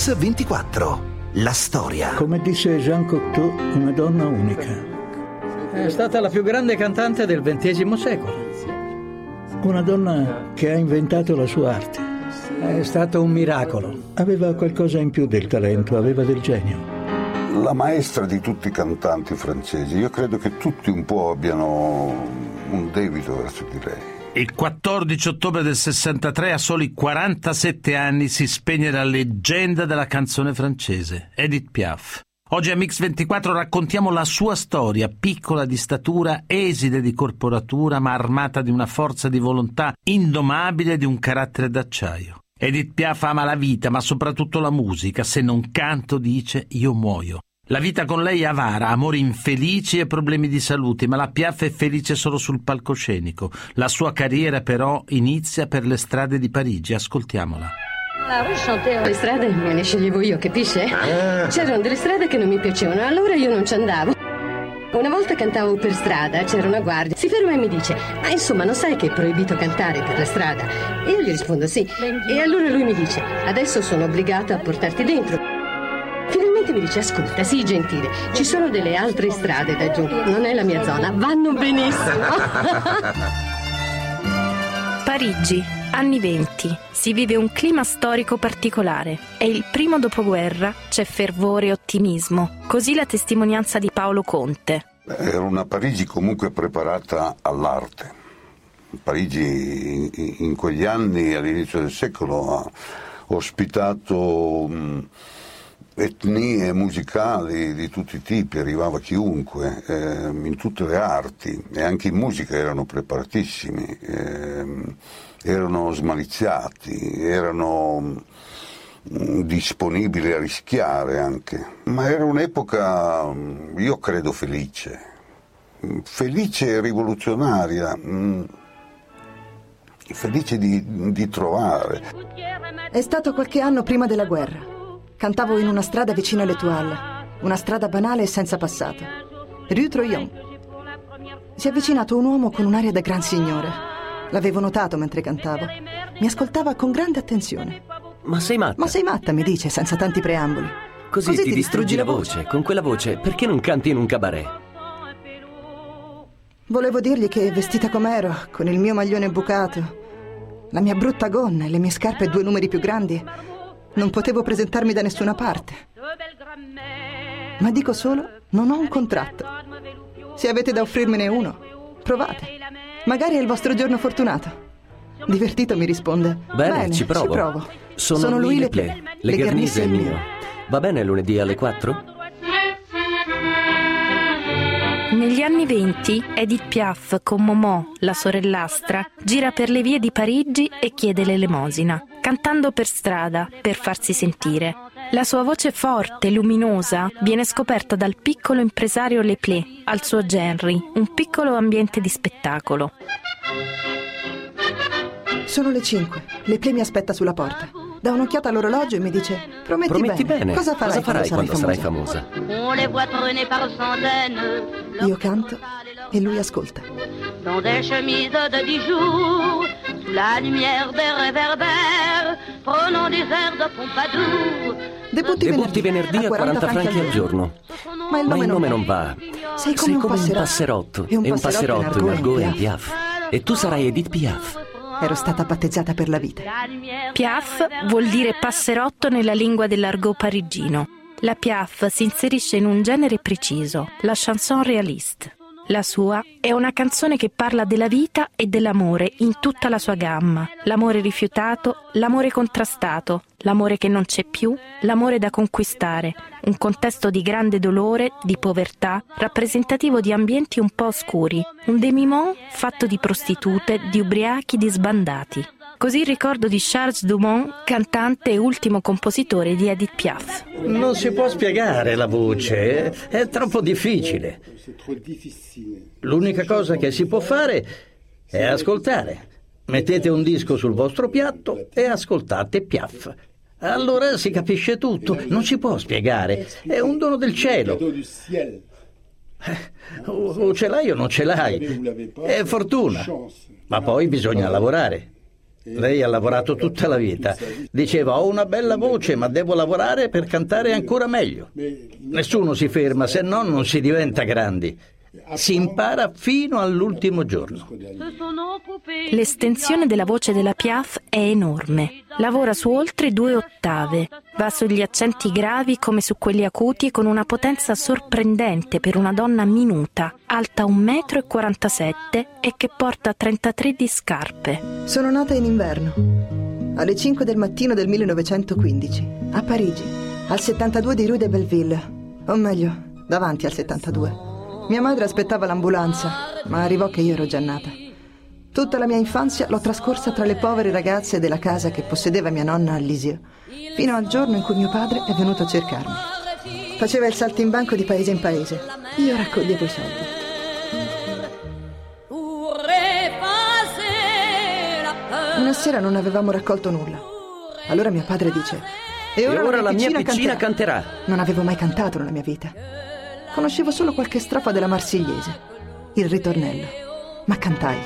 Mix24. La storia. Come disse Jean Cocteau, una donna unica. È stata la più grande cantante del XX secolo. Una donna che ha inventato la sua arte. È stato un miracolo. Aveva qualcosa in più del talento, aveva del genio. La maestra di tutti i cantanti francesi. Io credo che tutti un po' abbiano un debito verso di lei. Il 14 ottobre del 63, a soli 47 anni, si spegne la leggenda della canzone francese, Edith Piaf. Oggi a Mix24 raccontiamo la sua storia, piccola di statura, esile di corporatura, ma armata di una forza di volontà indomabile e di un carattere d'acciaio. Edith Piaf ama la vita, ma soprattutto la musica. Se non canto, dice, io muoio. La vita con lei è avara, amori infelici e problemi di salute, ma la Piaf è felice solo sul palcoscenico. La sua carriera però inizia per le strade di Parigi. Ascoltiamola. Le strade me le sceglievo io, capisce? C'erano delle strade che non mi piacevano, allora io non ci andavo. Una volta cantavo per strada, c'era una guardia, si ferma e mi dice: ma insomma non sai che è proibito cantare per la strada? E io gli rispondo sì. E allora lui mi dice: adesso sono obbligato a portarti dentro. Finalmente mi dice: ascolta, sii gentile, ci sono delle altre strade da giù, non è la mia zona, vanno benissimo. Parigi, anni 20. Si vive un clima storico particolare. È il primo dopoguerra, c'è fervore e ottimismo. Così la testimonianza di Paolo Conte. Era una Parigi comunque preparata all'arte. Parigi in quegli anni, all'inizio del secolo, ha ospitato etnie musicali di tutti i tipi, arrivava chiunque, in tutte le arti, e anche in musica erano preparatissimi, erano smaliziati, erano disponibili a rischiare anche. Ma era un'epoca, io credo, felice e rivoluzionaria, felice di trovare. È stato qualche anno prima della guerra. Cantavo in una strada vicino alle Toiles, una strada banale e senza passato. Rue Troyon. Si è avvicinato un uomo con un'aria da gran signore. L'avevo notato mentre cantavo. Mi ascoltava con grande attenzione. Ma sei matta? Ma sei matta, mi dice, senza tanti preamboli. Così ti distruggi la voce. Con quella voce, perché non canti in un cabaret? Volevo dirgli che, vestita com'ero, con il mio maglione bucato, la mia brutta gonna e le mie scarpe 2 numeri più grandi, non potevo presentarmi da nessuna parte. Ma dico solo, non ho un contratto. Se avete da offrirmene uno, provate. Magari è il vostro giorno fortunato. Divertito mi risponde. Bene, ci provo. Sono lui Leplé, Le Garnier è mio. Va bene lunedì alle 4? Negli anni 20, Edith Piaf con Momò, la sorellastra, gira per le vie di Parigi e chiede l'elemosina, cantando per strada, per farsi sentire. La sua voce forte, luminosa, viene scoperta dal piccolo impresario Leplé, al suo Genry, un piccolo ambiente di spettacolo. Sono le 5. Leplé mi aspetta sulla porta. Dà un'occhiata all'orologio e mi dice: Prometti bene. Cosa farai quando sarai famosa? Io canto e lui ascolta. Dans des chemises de Dijon, sous la lumière des réverbères, prenons des airs de Pompadour. Debutti venerdì a 40 franchi al giorno. Ma il nome non va. Sei come un passerotto. E un passerotto in argot e in Piaf. E tu sarai Edith Piaf. Ero stata battezzata per la vita. Piaf vuol dire passerotto nella lingua dell'argot parigino. La Piaf si inserisce in un genere preciso, la chanson réaliste. La sua è una canzone che parla della vita e dell'amore in tutta la sua gamma. L'amore rifiutato, l'amore contrastato, l'amore che non c'è più, l'amore da conquistare. Un contesto di grande dolore, di povertà, rappresentativo di ambienti un po' oscuri. Un demi-monde fatto di prostitute, di ubriachi, di sbandati. Così il ricordo di Charles Dumont, cantante e ultimo compositore di Edith Piaf. Non si può spiegare la voce, è troppo difficile. L'unica cosa che si può fare è ascoltare. Mettete un disco sul vostro piatto e ascoltate Piaf. Allora si capisce tutto, non si può spiegare, è un dono del cielo. O ce l'hai o non ce l'hai, è fortuna, ma poi bisogna lavorare. Lei ha lavorato tutta la vita. Diceva: ho una bella voce, ma devo lavorare per cantare ancora meglio. Nessuno si ferma, se no non si diventa grandi. Si impara fino all'ultimo giorno. L'estensione della voce della Piaf è enorme. Lavora su oltre 2 ottave. Va sugli accenti gravi come su quelli acuti, con una potenza sorprendente per una donna minuta, alta 1,47 m e che porta 33 di scarpe. Sono nata in inverno, alle 5 del mattino del 1915, a Parigi, al 72 di Rue de Belleville, o meglio, davanti al 72. Mia madre aspettava l'ambulanza, ma arrivò che io ero già nata. Tutta la mia infanzia l'ho trascorsa tra le povere ragazze della casa che possedeva mia nonna a Lisieux, fino al giorno in cui mio padre è venuto a cercarmi. Faceva il saltimbanco di paese in paese. Io raccoglievo i soldi. Una sera non avevamo raccolto nulla. Allora mio padre dice: E ora la mia piccina canterà. Non avevo mai cantato nella mia vita. Conoscevo solo qualche strofa della Marsigliese, il ritornello, ma cantai.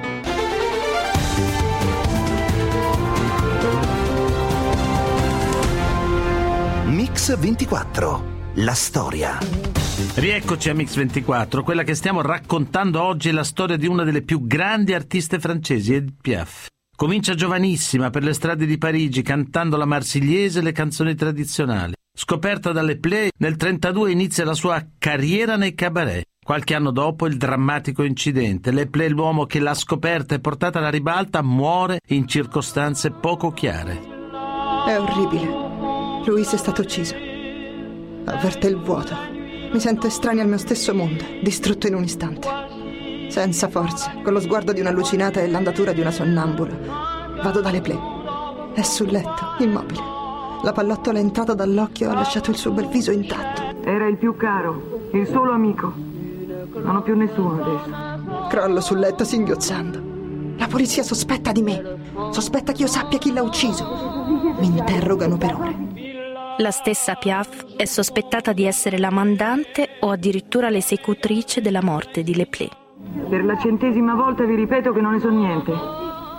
Mix 24, la storia. Rieccoci a Mix 24. Quella che stiamo raccontando oggi è la storia di una delle più grandi artiste francesi, Edith Piaf. Comincia giovanissima per le strade di Parigi cantando la Marsigliese e le canzoni tradizionali. Scoperta dalle Play, nel 1932 inizia la sua carriera nei cabaret. Qualche anno dopo il drammatico incidente. Le Play, l'uomo che l'ha scoperta e portata alla ribalta, muore in circostanze poco chiare. È orribile. Louis è stato ucciso. Avverte il vuoto. Mi sento estranea al mio stesso mondo, distrutto in un istante. Senza forze, con lo sguardo di un'allucinata e l'andatura di una sonnambula. Vado dalle Play. È sul letto, immobile. La pallottola è entrata dall'occhio e ha lasciato il suo bel viso intatto. Era il più caro, il solo amico. Non ho più nessuno adesso. Crollo sul letto singhiozzando. La polizia sospetta di me. Sospetta che io sappia chi l'ha ucciso. Mi interrogano per ore. La stessa Piaf è sospettata di essere la mandante o addirittura l'esecutrice della morte di Le Play. Per la 100ª volta vi ripeto che non ne so niente.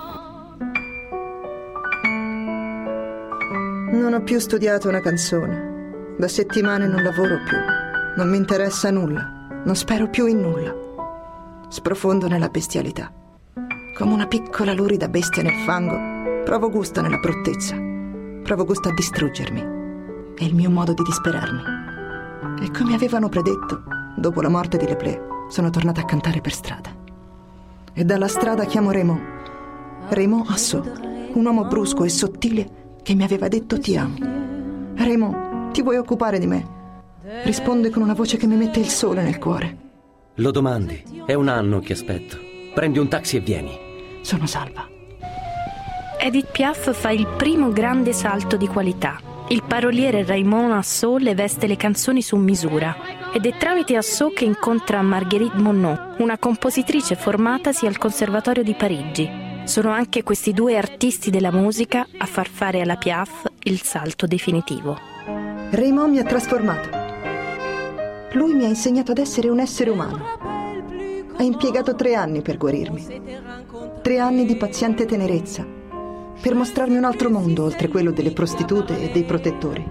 Non ho più studiato una canzone. Da settimane non lavoro più. Non mi interessa nulla. Non spero più in nulla. Sprofondo nella bestialità. Come una piccola lurida bestia nel fango, provo gusto nella bruttezza. Provo gusto a distruggermi. È il mio modo di disperarmi. E come avevano predetto, dopo la morte di Le Play, sono tornata a cantare per strada. E dalla strada chiamo Raymond. Raymond Assou, un uomo brusco e sottile che mi aveva detto ti amo. Raymond, ti vuoi occupare di me? Risponde con una voce che mi mette il sole nel cuore. Lo domandi, è 1 anno che aspetto. Prendi un taxi e vieni. Sono salva. Edith Piaf fa il primo grande salto di qualità. Il paroliere Raymond Assou le veste le canzoni su misura ed è tramite Assou che incontra Marguerite Monod, una compositrice formatasi al Conservatorio di Parigi. Sono anche questi 2 artisti della musica a far fare alla Piaf il salto definitivo. Raymond mi ha trasformato. Lui mi ha insegnato ad essere un essere umano. Ha impiegato 3 anni per guarirmi. 3 anni di paziente tenerezza, per mostrarmi un altro mondo oltre quello delle prostitute e dei protettori.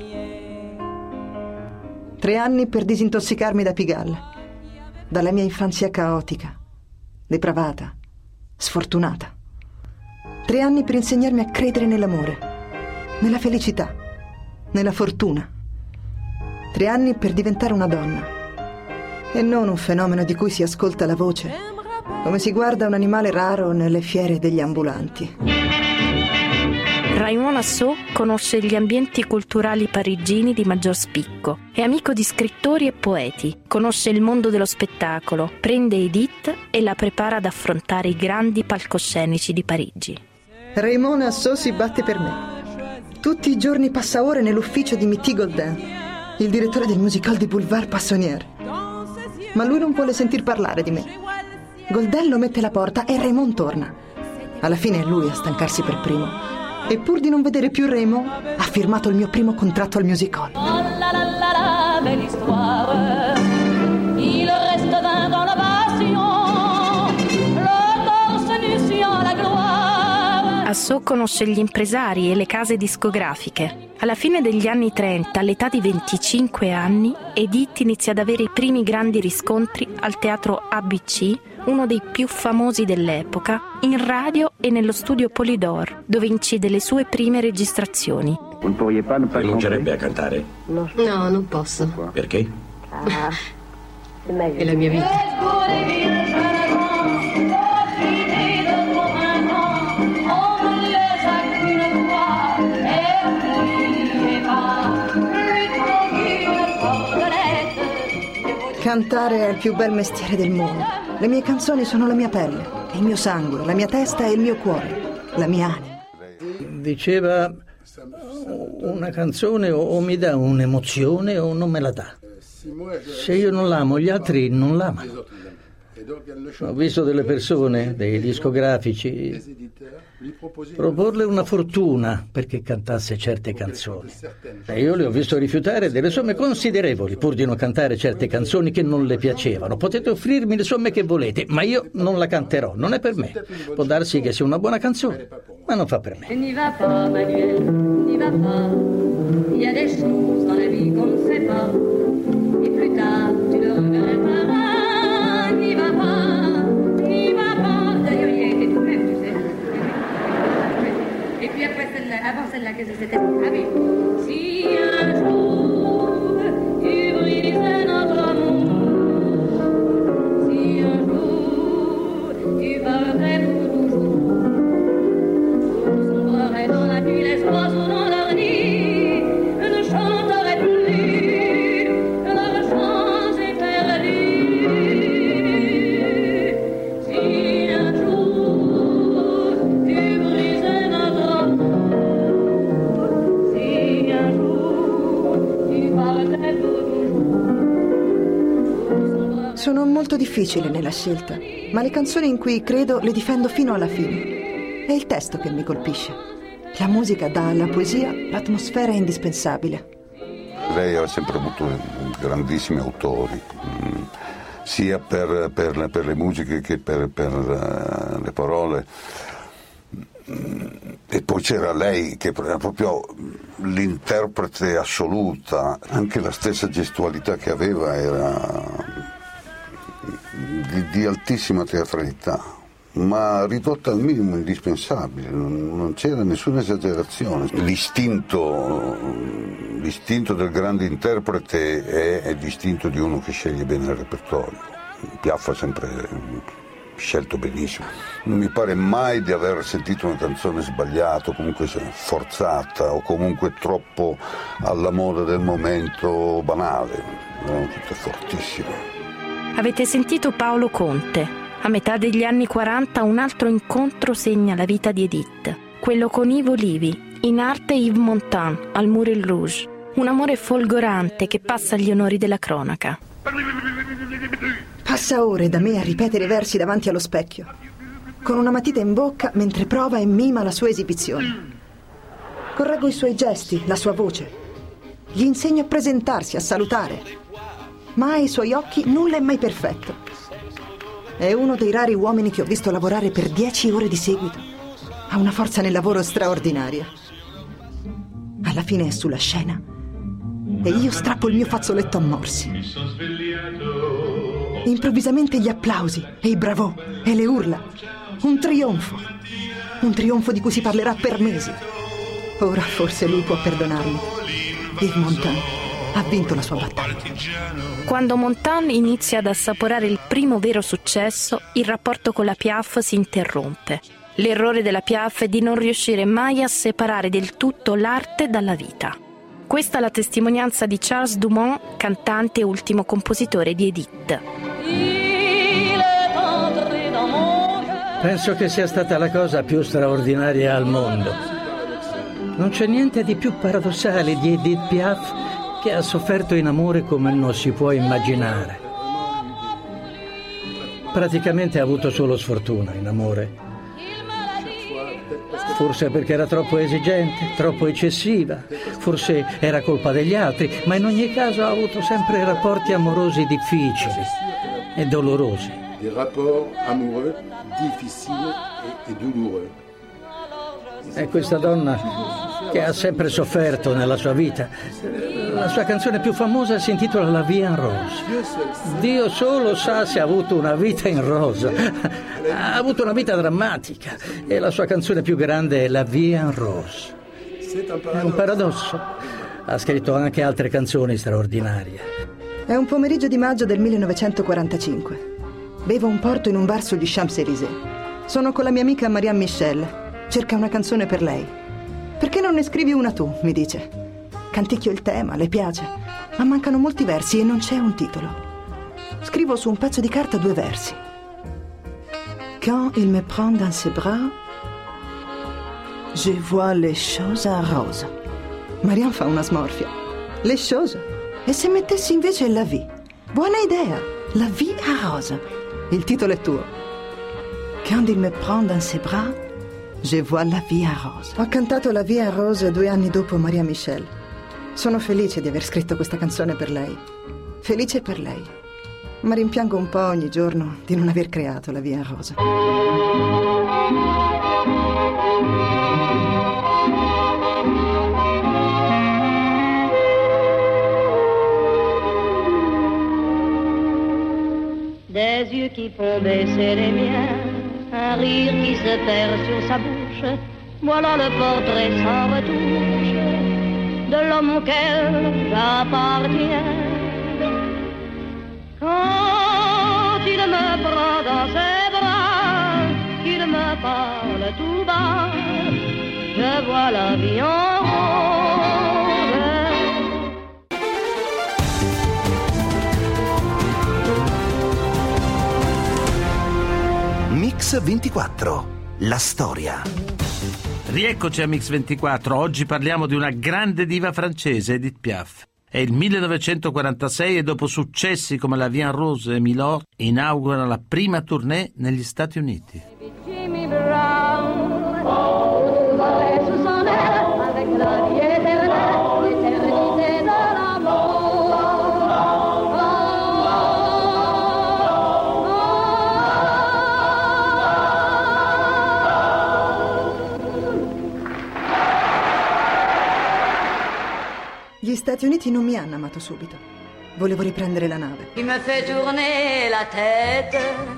3 anni per disintossicarmi da Pigalle, dalla mia infanzia caotica, depravata, sfortunata. 3 anni per insegnarmi a credere nell'amore, nella felicità, nella fortuna. 3 anni per diventare una donna e non un fenomeno di cui si ascolta la voce, come si guarda un animale raro nelle fiere degli ambulanti. Raymond Assou conosce gli ambienti culturali parigini di maggior spicco, è amico di scrittori e poeti, conosce il mondo dello spettacolo, prende Edith e la prepara ad affrontare i grandi palcoscenici di Parigi. Raymond Assou si batte per me. Tutti i giorni passa ore nell'ufficio di Mitty Goldin, il direttore del musical di Boulevard Poissonnière. Ma lui non vuole sentir parlare di me. Goldin lo mette alla porta e Raymond torna. Alla fine è lui a stancarsi per primo. E pur di non vedere più Raymond, ha firmato il mio primo contratto al music hall. Assot conosce gli impresari e le case discografiche. Alla fine degli anni 30, all'età di 25 anni, Edith inizia ad avere i primi grandi riscontri al teatro ABC, uno dei più famosi dell'epoca, in radio e nello studio Polydor, dove incide le sue prime registrazioni. Rinuncerebbe a cantare? No, non posso. Perché? È la mia vita. Cantare è il più bel mestiere del mondo. Le mie canzoni sono la mia pelle, il mio sangue, la mia testa e il mio cuore, la mia anima. Diceva, una canzone o mi dà un'emozione o non me la dà. Se io non l'amo, gli altri non l'amano. Ho visto delle persone, dei discografici, proporle una fortuna perché cantasse certe canzoni. E io le ho visto rifiutare delle somme considerevoli pur di non cantare certe canzoni che non le piacevano. Potete offrirmi le somme che volete, ma io non la canterò, non è per me. Può darsi che sia una buona canzone, ma non fa per me. N'y va pas, Manuel, n'y va pas. Il y a des choses dans la vie qu'on ne sait pas. Et plus tard, tu le regretteras. N'y va pas, n'y va pas. D'ailleurs, il y a été tout de même, tu sais. Et puis après celle-là, avant celle-là, qu'est-ce que c'était? Ah oui. Si un jour tu brisais notre amour, si un jour tu partais pour toujours, on sombrerait dans la nuit, les oiseaux dans leur nid, ne chanteraient plus, leur chant est perdu. Si un jour tu brisais notre amour, si un jour tu partais pour toujours. Sono molto difficile nella scelta, ma le canzoni in cui credo le difendo fino alla fine. È il testo che mi colpisce. La musica dà alla poesia l'atmosfera indispensabile. Lei ha sempre avuto grandissimi autori, sia per le musiche che per le parole. E poi c'era lei che era proprio l'interprete assoluta, anche la stessa gestualità che aveva era di altissima teatralità, ma ridotta al minimo indispensabile, non c'era nessuna esagerazione. L'istinto del grande interprete è distinto di uno che sceglie bene il repertorio. Piaf ha sempre scelto benissimo. Non mi pare mai di aver sentito una canzone sbagliata, o comunque forzata, o comunque troppo alla moda del momento, banale. Erano tutte fortissime. Avete sentito Paolo Conte. A metà degli anni 40 un altro incontro segna la vita di Edith, quello con Ivo Livi, in arte Yves Montand, al Moulin Rouge. Un amore folgorante che passa agli onori della cronaca. Passa ore da me a ripetere versi davanti allo specchio, con una matita in bocca mentre prova e mima la sua esibizione. Correggo i suoi gesti, la sua voce. Gli insegno a presentarsi, a salutare. Ma ai suoi occhi nulla è mai perfetto. È uno dei rari uomini che ho visto lavorare per 10 ore di seguito. Ha una forza nel lavoro straordinaria. Alla fine è sulla scena e io strappo il mio fazzoletto a morsi. Improvvisamente gli applausi e i bravo e le urla. Un trionfo di cui si parlerà per mesi. Ora forse lui può perdonarmi. Yves Montand ha vinto la sua battaglia. Quando Montand inizia ad assaporare il primo vero successo, il rapporto con la Piaf si interrompe. L'errore della Piaf è di non riuscire mai a separare del tutto l'arte dalla vita. Questa è la testimonianza di Charles Dumont, cantante e ultimo compositore di Edith. Penso che sia stata la cosa più straordinaria al mondo. Non c'è niente di più paradossale di Edith Piaf, che ha sofferto in amore come non si può immaginare. Praticamente ha avuto solo sfortuna in amore. Forse perché era troppo esigente, troppo eccessiva, forse era colpa degli altri, ma in ogni caso ha avuto sempre rapporti amorosi difficili e dolorosi. Des rapports amoureux difficiles et douloureux. È questa donna che ha sempre sofferto nella sua vita. La sua canzone più famosa si intitola La Vie en Rose. Dio solo sa se ha avuto una vita in rosa. Ha avuto una vita drammatica e la sua canzone più grande è La Vie en Rose. È un paradosso. Ha scritto anche altre canzoni straordinarie. È un pomeriggio di maggio del 1945. Bevo un porto in un bar sugli Champs-Élysées. Sono con la mia amica Marianne Michel. Cerca una canzone per lei. Perché non ne scrivi una tu, mi dice. Canticchio il tema, le piace, ma mancano molti versi e non c'è un titolo. Scrivo su un pezzo di carta 2 versi. Quand il me prend dans ses bras, je vois les choses en rose. Marianne fa una smorfia. Les choses? E se mettessi invece la vie? Buona idea, La Vie en Rose. Il titolo è tuo. Quand il me prend dans ses bras, je vois la vie en rose. Ho cantato La Vie en Rose 2 anni dopo Maria Michel. Sono felice di aver scritto questa canzone per lei. Felice per lei. Ma rimpiango un po' ogni giorno di non aver creato La Vie en Rose. Des yeux qui font baisser les miens, un rire qui se perd sur sa bouche, voilà le portrait sans retouche de l'homme auquel j'appartiens. Quand il me prend dans ses bras, qu'il me parle tout bas, je vois la vie en rose. Mix 24, la storia. Rieccoci a Mix 24. Oggi parliamo di una grande diva francese, Edith Piaf. È il 1946 e dopo successi come La Vie en Rose e Milord inaugura la prima tournée negli Stati Uniti. Jimmy Brown, sous son aile, avec la vie éternelle, l'éternité de l'amour. Gli Stati Uniti non mi hanno amato subito. Volevo riprendere la nave. Qui me fait tourner la tête,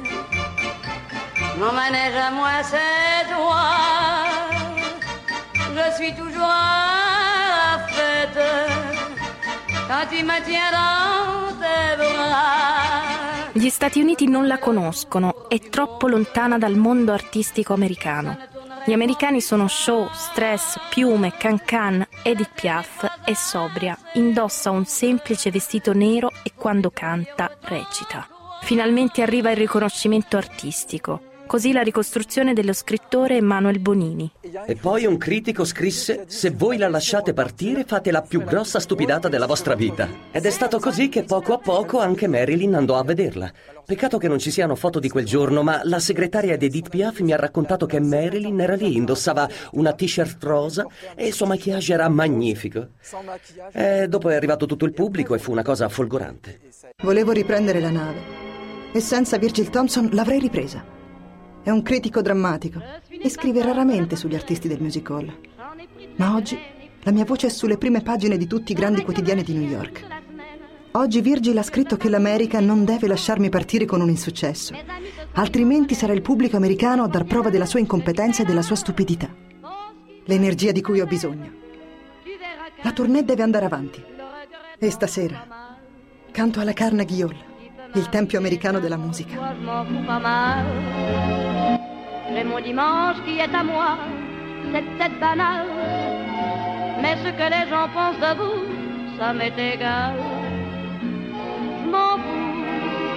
mon manège à moi c'est toi, je suis toujours à la fête, quand tu me tiens dans tes bras. Gli Stati Uniti non la conoscono, è troppo lontana dal mondo artistico americano. Gli americani sono show, stress, piume, can-can. Edith Piaf è sobria, indossa un semplice vestito nero e quando canta recita. Finalmente arriva il riconoscimento artistico. Così la ricostruzione dello scrittore Emmanuel Bonini. E poi un critico scrisse: se voi la lasciate partire fate la più grossa stupidata della vostra vita. Ed è stato così che poco a poco anche Marilyn andò a vederla. Peccato che non ci siano foto di quel giorno, ma la segretaria di Edith Piaf mi ha raccontato che Marilyn era lì, indossava una t-shirt rosa e il suo maquillage era magnifico. E dopo è arrivato tutto il pubblico e fu una cosa folgorante. Volevo riprendere la nave e senza Virgil Thompson l'avrei ripresa. È un critico drammatico e scrive raramente sugli artisti del music hall. Ma oggi la mia voce è sulle prime pagine di tutti i grandi quotidiani di New York. Oggi Virgil ha scritto che l'America non deve lasciarmi partire con un insuccesso, altrimenti sarà il pubblico americano a dar prova della sua incompetenza e della sua stupidità. L'energia di cui ho bisogno. La tournée deve andare avanti. E stasera canto alla Carnegie Hall, il tempio americano della musica. Moi, je m'en fous pas mal. J'ai mon dimanche qui est à moi, c'est peut-être banal, mais ce que les gens pensent de vous, ça m'est égal. Je m'en fous.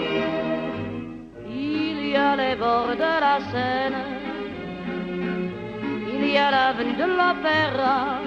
Il y a les bords de la Seine, il y a l'avenue de l'Opéra,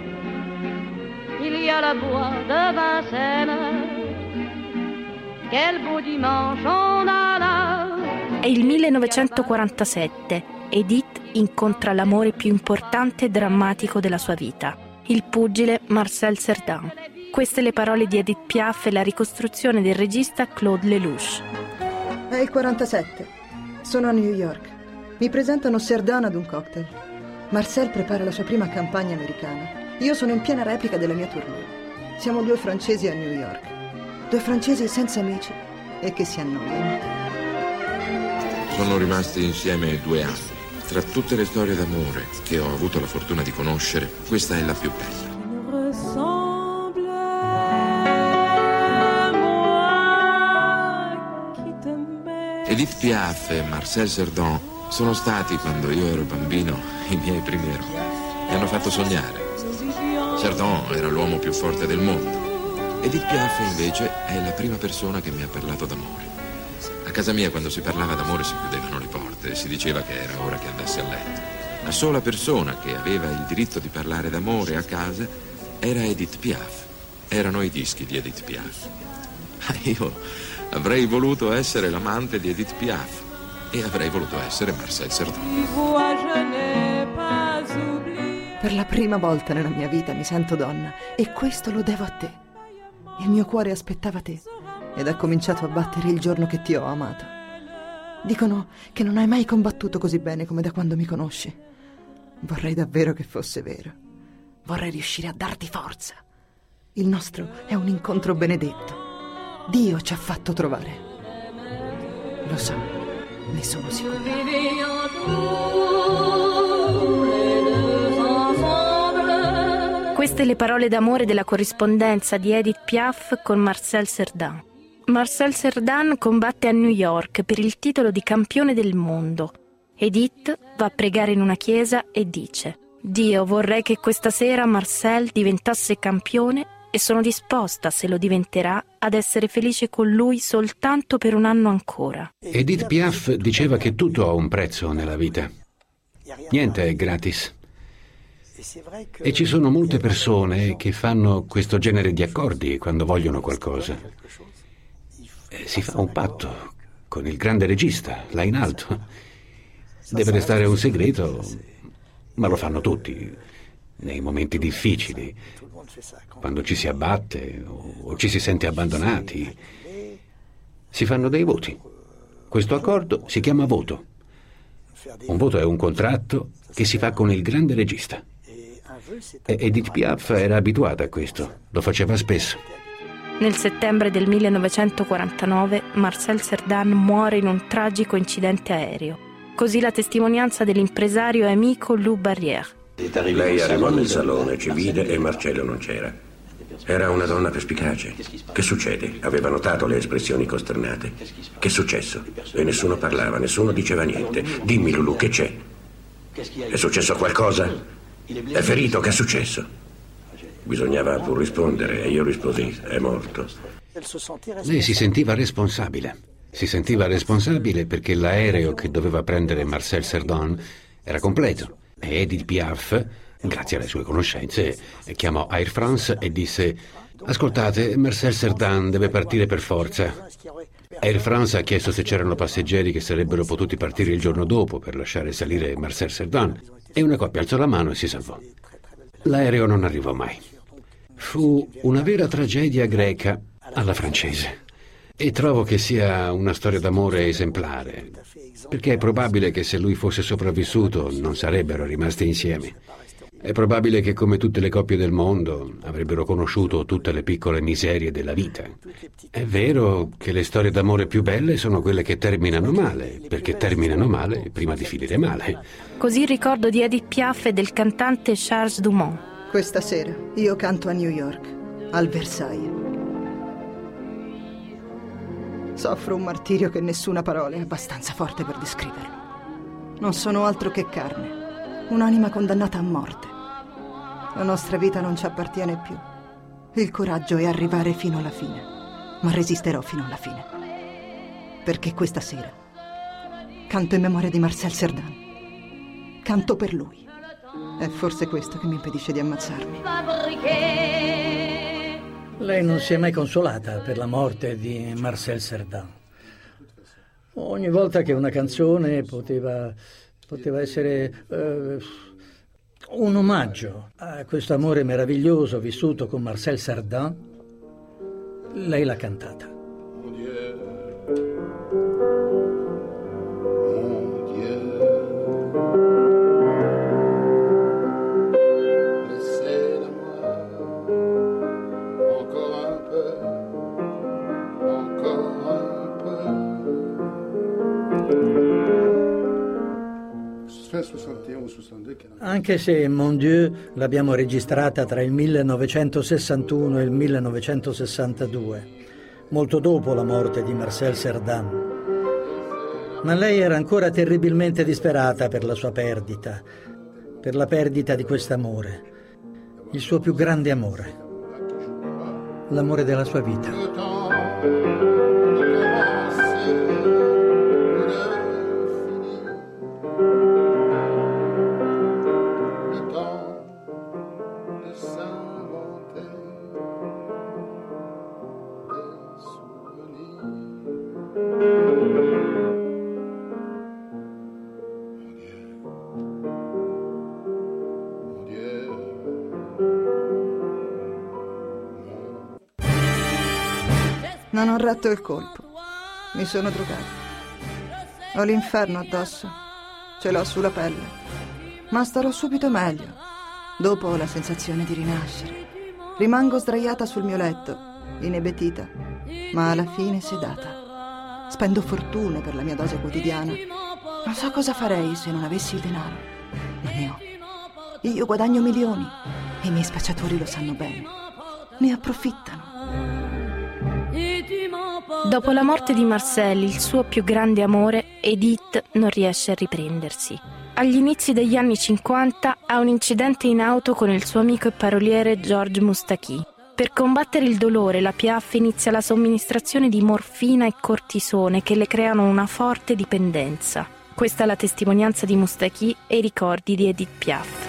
il y a la bois de Vincennes. Quel beau dimanche on a là. È il 1947. Edith incontra l'amore più importante e drammatico della sua vita, il pugile Marcel Cerdan. Queste le parole di Edith Piaf e la ricostruzione del regista Claude Lelouch. È il 47. Sono a New York. Mi presentano Cerdan ad un cocktail. Marcel prepara la sua prima campagna americana. Io sono in piena replica della mia tournée. Siamo 2 francesi a New York. 2 francesi senza amici e che si annoiano. Sono rimasti insieme 2 anni. Tra tutte le storie d'amore che ho avuto la fortuna di conoscere, questa è la più bella. Edith Piaf e Marcel Cerdan sono stati, quando io ero bambino, i miei primi eroi. Mi hanno fatto sognare. Cerdan era l'uomo più forte del mondo. Edith Piaf, invece, è la prima persona che mi ha parlato d'amore. A casa mia, quando si parlava d'amore, si chiudevano le porte e si diceva che era ora che andassi a letto. La sola persona che aveva il diritto di parlare d'amore a casa era Edith Piaf. Erano i dischi di Edith Piaf. Io avrei voluto essere l'amante di Edith Piaf e avrei voluto essere Marcel Cerdan. Per la prima volta nella mia vita mi sento donna e questo lo devo a te. Il mio cuore aspettava te ed ha cominciato a battere il giorno che ti ho amato. Dicono che non hai mai combattuto così bene come da quando mi conosci. Vorrei davvero che fosse vero. Vorrei riuscire a darti forza. Il nostro è un incontro benedetto. Dio ci ha fatto trovare. Lo so, ne sono sicura. Queste le parole d'amore della corrispondenza di Edith Piaf con Marcel Cerdan. Marcel Cerdan combatte a New York per il titolo di campione del mondo. Edith va a pregare in una chiesa e dice: Dio, vorrei che questa sera Marcel diventasse campione e sono disposta, se lo diventerà, ad essere felice con lui soltanto per un anno ancora. Edith Piaf diceva che tutto ha un prezzo nella vita. Niente è gratis. E ci sono molte persone che fanno questo genere di accordi quando vogliono qualcosa. Si fa un patto con il grande regista, là in alto. Deve restare un segreto, ma lo fanno tutti, nei momenti difficili, quando ci si abbatte o ci si sente abbandonati. Si fanno dei voti. Questo accordo si chiama voto. Un voto è un contratto che si fa con il grande regista. E Edith Piaf era abituata a questo, lo faceva spesso. Nel settembre del 1949 Marcel Cerdan muore in un tragico incidente aereo. Così la testimonianza dell'impresario e amico Lou Barrière. Lei arrivò nel salone, ci vide e Marcello non c'era. Era una donna perspicace. Che succede? Aveva notato le espressioni costernate. Che è successo? E nessuno parlava, nessuno diceva niente. Dimmi, Lulu, che c'è? È successo qualcosa? È ferito? Che è successo? Bisognava pur rispondere e io risposi: è morto. Lei si sentiva responsabile. Si sentiva responsabile perché l'aereo che doveva prendere Marcel Cerdan era completo. E Edith Piaf, grazie alle sue conoscenze, chiamò Air France e disse: ascoltate, Marcel Cerdan deve partire per forza. Air France ha chiesto se c'erano passeggeri che sarebbero potuti partire il giorno dopo per lasciare salire Marcel Cerdan e una coppia alzò la mano e si salvò. L'aereo non arrivò mai. Fu una vera tragedia greca alla francese. E trovo che sia una storia d'amore esemplare, perché è probabile che se lui fosse sopravvissuto non sarebbero rimasti insieme. È probabile che, come tutte le coppie del mondo, avrebbero conosciuto tutte le piccole miserie della vita. È vero che le storie d'amore più belle sono quelle che terminano male, perché terminano male prima di finire male. Così il ricordo di Edith Piaf e del cantante Charles Dumont. Questa sera io canto a New York, al Versailles. Soffro un martirio che nessuna parola è abbastanza forte per descriverlo. Non sono altro che carne, un'anima condannata a morte. La nostra vita non ci appartiene più. Il coraggio è arrivare fino alla fine, ma resisterò fino alla fine. Perché questa sera canto in memoria di Marcel Cerdan. Canto per lui. È forse questo che mi impedisce di ammazzarmi. Lei non si è mai consolata per la morte di Marcel Cerdan. Ogni volta che una canzone poteva essere un omaggio a questo amore meraviglioso vissuto con Marcel Cerdan, lei l'ha cantata. Anche se Mon Dieu l'abbiamo registrata tra il 1961 e il 1962, molto dopo la morte di Marcel Cerdan. Ma lei era ancora terribilmente disperata per la sua perdita, per la perdita di quest'amore, il suo più grande amore, l'amore della sua vita. Non ho retto il colpo. Mi sono drogata. Ho l'inferno addosso. Ce l'ho sulla pelle. Ma starò subito meglio. Dopo ho la sensazione di rinascere. Rimango sdraiata sul mio letto, inebetita, ma alla fine sedata. Spendo fortune per la mia dose quotidiana. Non so cosa farei se non avessi il denaro. Ma ne ho. Io guadagno milioni. E i miei spacciatori lo sanno bene. Ne approfittano. Dopo la morte di Marcel, il suo più grande amore, Edith non riesce a riprendersi. Agli inizi degli anni 50 ha un incidente in auto con il suo amico e paroliere Georges Moustaki. Per combattere il dolore, la Piaf inizia la somministrazione di morfina e cortisone che le creano una forte dipendenza. Questa è la testimonianza di Moustaki e i ricordi di Edith Piaf.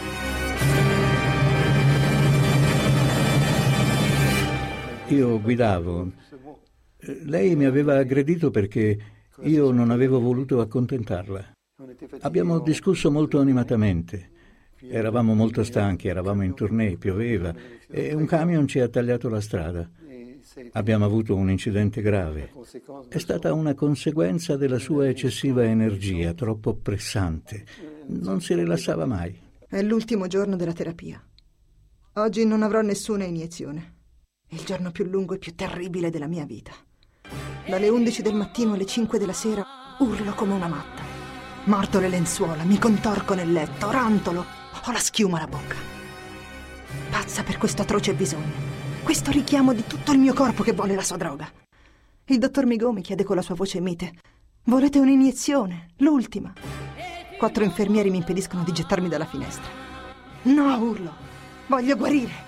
Io guidavo. Lei mi aveva aggredito perché io non avevo voluto accontentarla. Abbiamo discusso molto animatamente. Eravamo molto stanchi, eravamo in tournée, pioveva e un camion ci ha tagliato la strada. Abbiamo avuto un incidente grave. È stata una conseguenza della sua eccessiva energia, troppo pressante. Non si rilassava mai. È l'ultimo giorno della terapia. Oggi non avrò nessuna iniezione. È il giorno più lungo e più terribile della mia vita. Dalle 11 del mattino alle 5 della sera urlo come una matta. Mordo le lenzuola, mi contorco nel letto, rantolo, ho la schiuma alla bocca. Pazza per questo atroce bisogno, questo richiamo di tutto il mio corpo che vuole la sua droga. Il dottor Migaud mi chiede con la sua voce mite: volete un'iniezione, l'ultima? 4 infermieri mi impediscono di gettarmi dalla finestra. No, urlo, voglio guarire.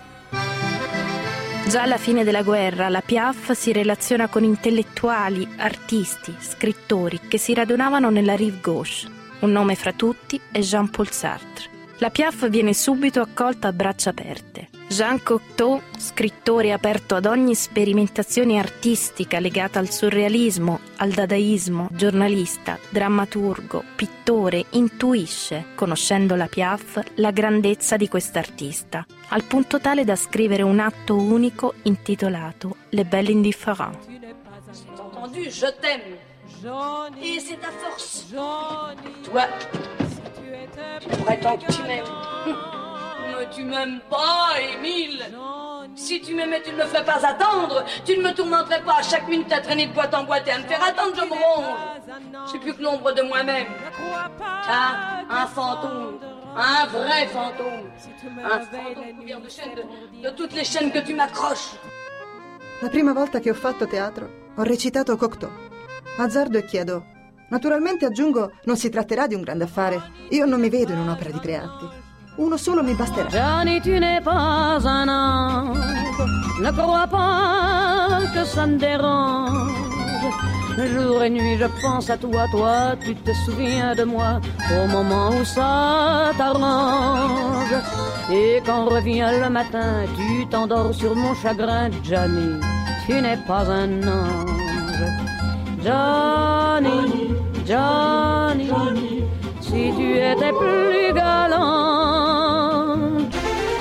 Già alla fine della guerra, la Piaf si relaziona con intellettuali, artisti, scrittori che si radunavano nella Rive Gauche. Un nome fra tutti è Jean-Paul Sartre. La Piaf viene subito accolta a braccia aperte. Jean Cocteau, scrittore aperto ad ogni sperimentazione artistica legata al surrealismo, al dadaismo, giornalista, drammaturgo, pittore, intuisce, conoscendo la Piaf, la grandezza di quest'artista, al punto tale da scrivere un atto unico intitolato Les Belles Indifférents. C'est entendu, je t'aime. Et c'est ta force. Toi, tu prétends que tu m'aimes. Mais tu m'aimes pas, Émile. Si tu m'aimais, tu ne me ferais pas attendre. Tu ne me tourmenterais pas à chaque minute à traîner de boîte en boîte et à me faire attendre, je me ronge. Je suis plus que l'ombre de moi-même. Ah, un fantôme. Un vrai fantôme. Un fantôme couvert de chaînes, de toutes les chaînes que tu m'accroches. La prima volta che ho fatto teatro, ho recitato Cocteau. Azzardo e chiedo. Naturalmente aggiungo, non si tratterà di un grande affare. Io non mi vedo in un'opera di 3 atti. Uno solo mi basterà. Johnny, tu n'es pas un ange. Ne crois pas que ça me dérange. Jour et nuit, je pense à toi, toi, tu te souviens de moi au moment où ça t'arrange. Et quand revient le matin, tu t'endors sur mon chagrin, Johnny, tu n'es pas un ange. Johnny, Johnny, Johnny, si tu étais plus galant.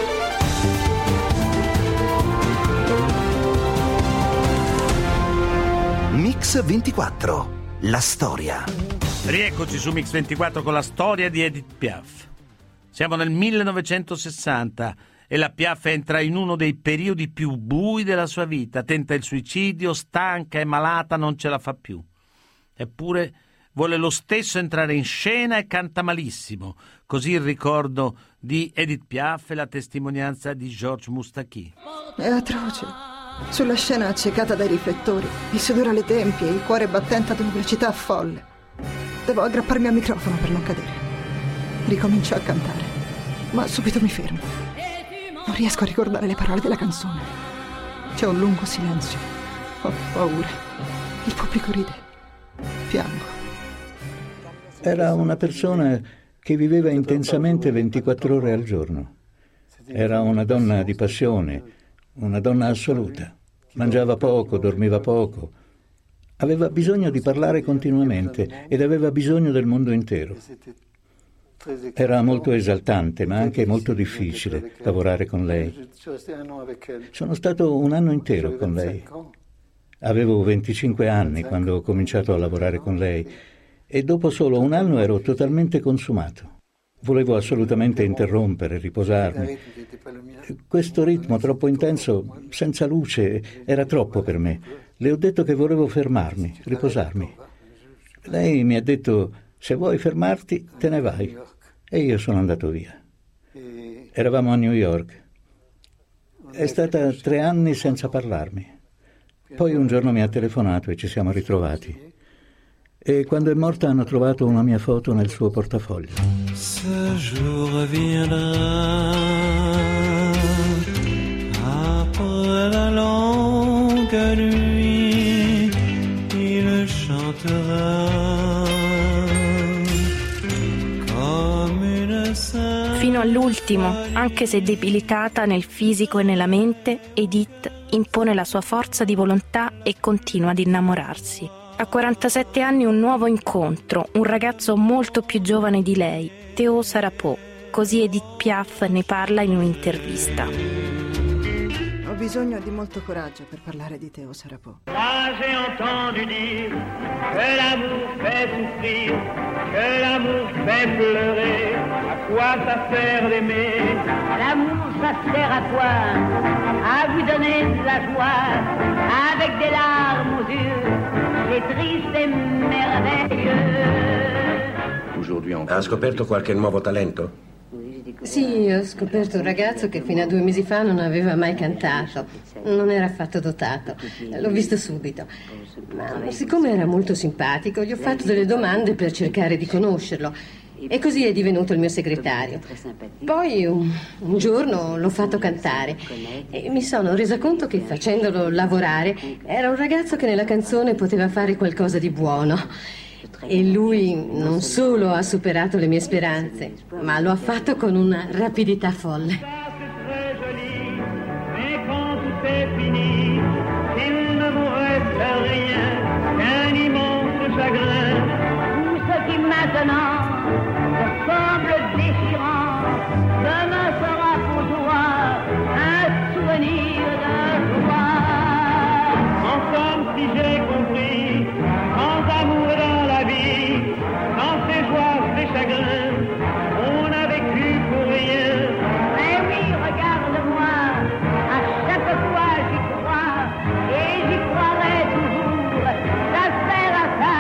Mix 24, la storia. Rieccoci su Mix 24 con la storia di Edith Piaf. Siamo nel 1960 e la Piaf entra in uno dei periodi più bui della sua vita. Tenta il suicidio, stanca e malata, non ce la fa più. Eppure vuole lo stesso entrare in scena e canta malissimo. Così il ricordo di Edith Piaf e la testimonianza di Georges Moustaki. È atroce. Sulla scena accecata dai riflettori, il sudore alle tempie, il cuore battente ad una velocità folle. Devo aggrapparmi al microfono per non cadere. Ricomincio a cantare, ma subito mi fermo. Non riesco a ricordare le parole della canzone. C'è un lungo silenzio. Ho paura. Il pubblico ride. Piango. Era una persona che viveva intensamente 24 ore al giorno. Era una donna di passione, una donna assoluta. Mangiava poco, dormiva poco. Aveva bisogno di parlare continuamente ed aveva bisogno del mondo intero. Era molto esaltante, ma anche molto difficile lavorare con lei. Sono stato un anno intero con lei. Avevo 25 anni quando ho cominciato a lavorare con lei e dopo solo un anno ero totalmente consumato. Volevo assolutamente interrompere, riposarmi. Questo ritmo troppo intenso, senza luce, era troppo per me. Le ho detto che volevo fermarmi, riposarmi. Lei mi ha detto: se vuoi fermarti, te ne vai. E io sono andato via. Eravamo a New York. È stata 3 anni senza parlarmi. Poi un giorno mi ha telefonato e ci siamo ritrovati. E quando è morta hanno trovato una mia foto nel suo portafoglio. Ce jour viendra, après la longue nuit, il chantera come une sainte. Fino all'ultimo, anche se debilitata nel fisico e nella mente, Edith impone la sua forza di volontà e continua ad innamorarsi. A 47 anni un nuovo incontro, un ragazzo molto più giovane di lei, Théo Sarrapeau. Così Edith Piaf ne parla in un'intervista. Ho bisogno di molto coraggio per parlare di Théo Sarrapeau. Moi j'ai entendu dire que l'amour fait souffrir, que l'amour fait pleurer. À quoi ça sert d'aimer? L'amour ça sert à quoi? À vous donner de la joie, avec des larmes aux yeux, c'est triste et merveilleux. Ha scoperto qualche nuovo talento? Sì, ho scoperto un ragazzo che fino a 2 mesi fa non aveva mai cantato, non era affatto dotato, l'ho visto subito. Ma siccome era molto simpatico, gli ho fatto delle domande per cercare di conoscerlo e così è divenuto il mio segretario. Poi un giorno l'ho fatto cantare e mi sono resa conto che facendolo lavorare era un ragazzo che nella canzone poteva fare qualcosa di buono. E lui non solo ha superato le mie speranze, ma lo ha fatto con una rapidità folle. Mais quand tout est fini, il ne vous reste rien qu'un immense chagrin. Tout ce qui maintenant me semble déchirant, demain sera pour toi un souvenir de joie. En somme, si j'ai compris, sans amour dans la vie, sans ses joies, ses chagrins, on a vécu pour rien. Mais oui, regarde-moi, à chaque fois j'y crois, et j'y croirai toujours, ça sert à ça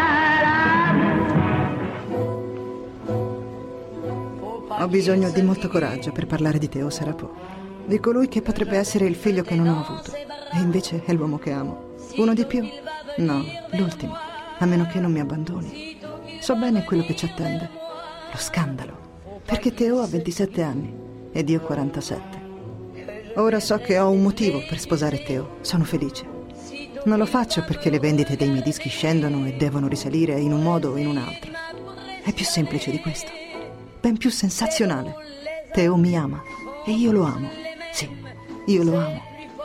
l'amour. Ho bisogno di molto coraggio per parlare di Théo Sarrapeau, di colui che potrebbe essere il figlio che non ho avuto, e invece è l'uomo che amo. Uno di più? No, l'ultimo, a meno che non mi abbandoni. So bene quello che ci attende, lo scandalo, perché Théo ha 27 anni ed io 47. Ora so che ho un motivo per sposare Théo, sono felice. Non lo faccio perché le vendite dei miei dischi scendono e devono risalire in un modo o in un altro. È più semplice di questo, ben più sensazionale. Théo mi ama e io lo amo. Sì, io lo amo.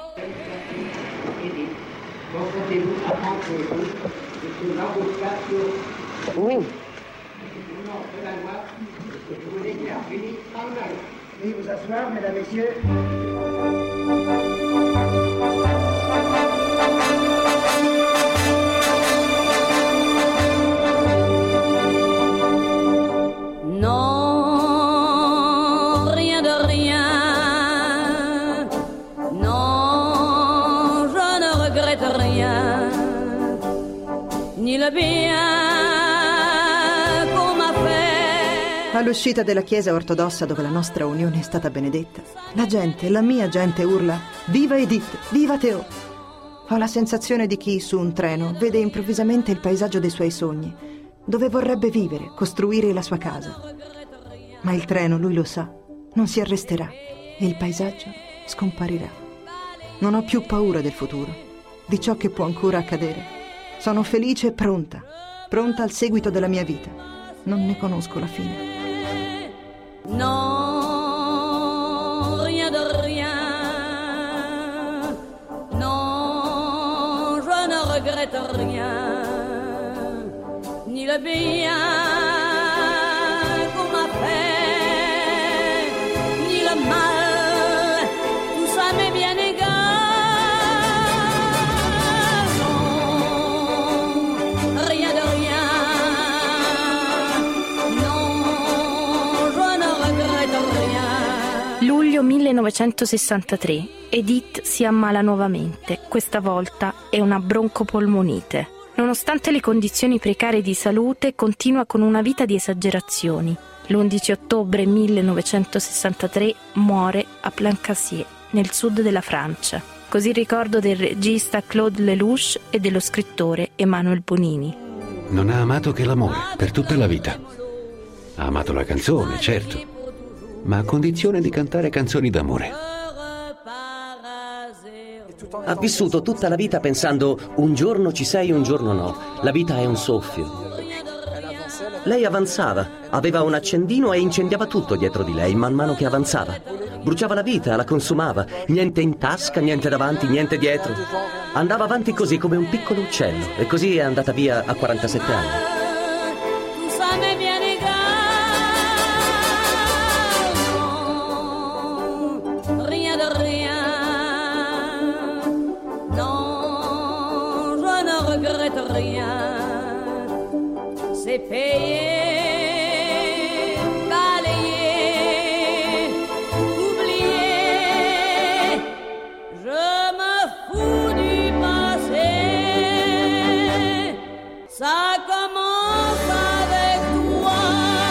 Oui. Veuillez vous asseoir, mesdames, messieurs. Non, rien de rien. Non, je ne regrette rien. Ni le bien, All'uscita della chiesa ortodossa dove la nostra unione è stata benedetta, la gente, la mia gente urla «Viva Edith! Viva Théo!». Ho la sensazione di chi su un treno vede improvvisamente il paesaggio dei suoi sogni, dove vorrebbe vivere, costruire la sua casa. Ma il treno, lui lo sa, non si arresterà e il paesaggio scomparirà. Non ho più paura del futuro, di ciò che può ancora accadere. Sono felice e pronta al seguito della mia vita. Non ne conosco la fine. Non, rien de rien. Non, je ne regrette rien. Ni le bien qu'on m'a fait, ni le mal, tout ça m'est bien égal. Non, rien de rien. Luglio 1963. Edith si ammala nuovamente. Questa volta è una broncopolmonite. Nonostante le condizioni precarie di salute, continua con una vita di esagerazioni. L'11 ottobre 1963 muore a Plancassier, nel sud della Francia. Così il ricordo del regista Claude Lelouch e dello scrittore Emmanuel Bonini. Non ha amato che l'amore per tutta la vita. Ha amato la canzone, certo, ma a condizione di cantare canzoni d'amore. Ha vissuto tutta la vita pensando un giorno ci sei, un giorno no. La vita è un soffio. Lei avanzava, aveva un accendino e incendiava tutto dietro di lei man mano che avanzava. Bruciava la vita, la consumava, niente in tasca, niente davanti, niente dietro. Andava avanti così come un piccolo uccello e così è andata via a 47 anni. C'est payé, balayé, oublié. Je me fous du passé. Ça commence avec toi.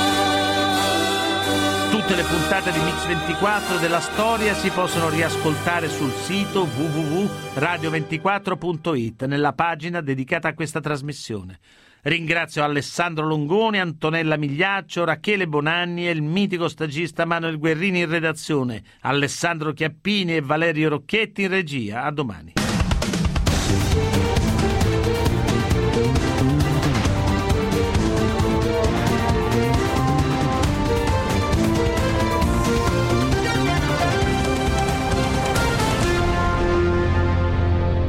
Tutte le puntate di Mix 24 della storia si possono riascoltare sul sito www.radio24.it nella pagina dedicata a questa trasmissione. Ringrazio Alessandro Longoni, Antonella Migliaccio, Rachele Bonanni e il mitico stagista Manuel Guerrini in redazione, Alessandro Chiappini e Valerio Rocchetti in regia. A domani.